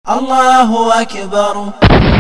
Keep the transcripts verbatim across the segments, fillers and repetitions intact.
الله أكبر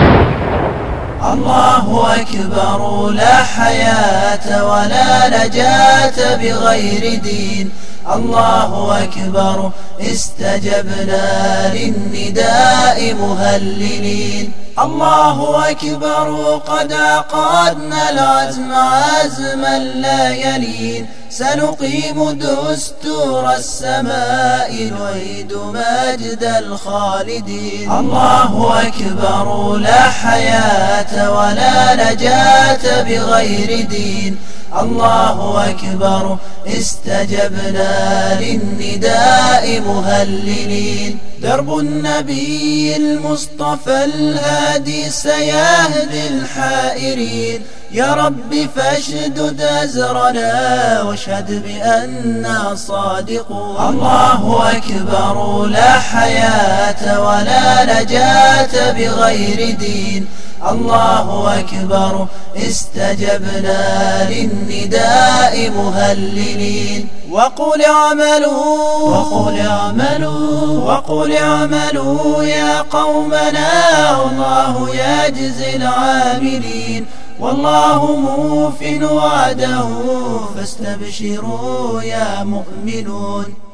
الله أكبر، لا حياة ولا نجاة بغير دين. الله أكبر، استجبنا للنداء مهللين. الله أكبر، قد عقدنا العزم عزما لا يلين. سنقيم دستور السماء، نعيد مجد الخالدين. الله أكبر، لا حياة ولا نجاة بغير دين. الله أكبر، استجبنا للنداء مهللين. درب النبي المصطفى الهادي سيهدي الحائرين. يا رب فاشدد أزرنا واشهد بأننا صادقون. الله أكبر، لا حياة ولا نجاة بغير دين. الله أكبر، استجبنا للنداء مهللين. وقل اعملوا وقل اعملوا وقل اعملوا يا قومنا، والله يجزي العاملين. والله موف وعده، فاستبشروا يا مؤمنون.